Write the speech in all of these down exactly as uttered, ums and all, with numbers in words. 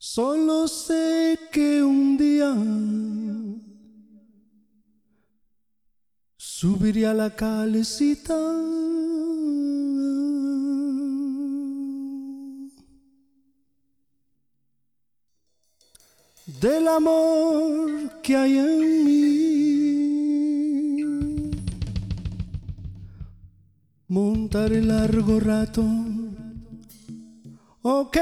Solo sé que un día subiré a la calecita del amor que hay en mí. Montaré largo rato, ok.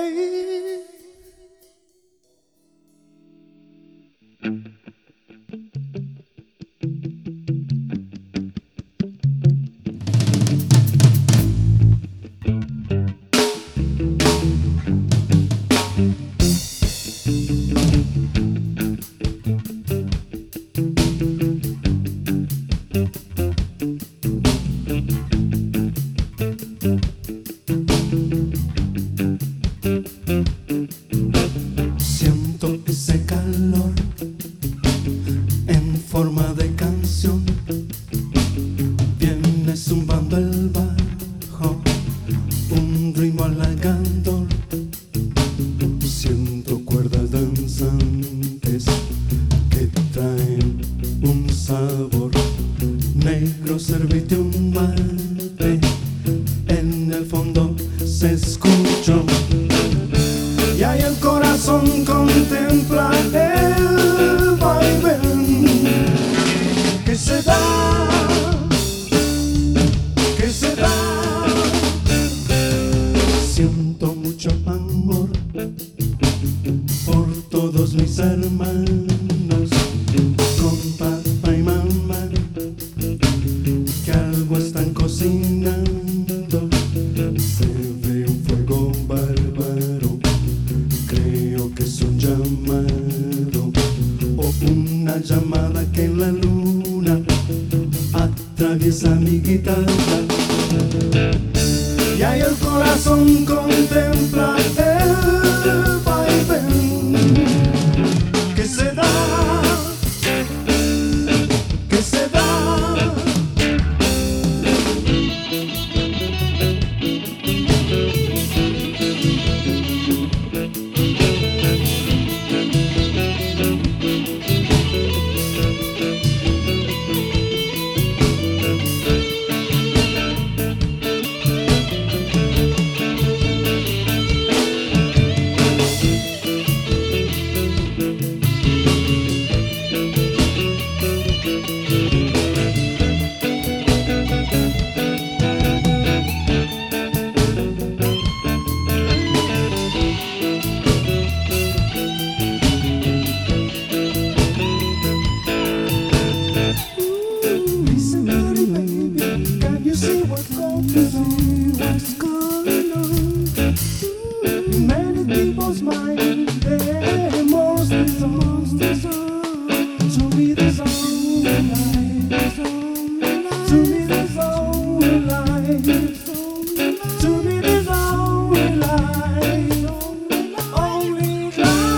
Siento ese calor en forma de canción, viene zumbando el bajo, un ritmo halagando. Siento cuerdas danzantes que traen un sabor. Negro, servite un mate, en el fondo se escuchó. Y ahí el corazón contempla el vaivén que se da, que se da. Siento mucho amor por todos mis hermanos, con papá y mamá, que algo están cocinando. Se ve un fuego bárbaro, creo que es un llamado o una llamada que en la luna atraviesa mi guitarra. Y ahí el corazón contempla el vaivén que se da, que se da. What's going on? Many people's mind, they're most dissolved. To me there's only life. To me there's only life. To me there's only life. Only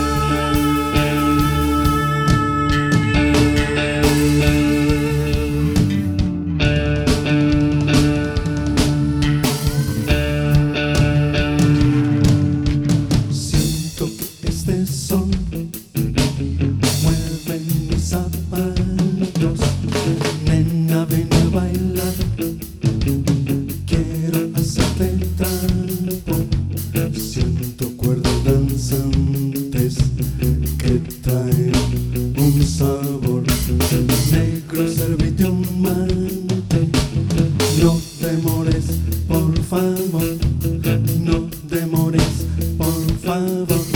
son, mueven mis zapatos, nena ven a bailar, quiero hacerte trampo. Siento cuerdas danzantes que traen un sabor. Negro, servite un mate, no demores, por favor, no demores, por favor.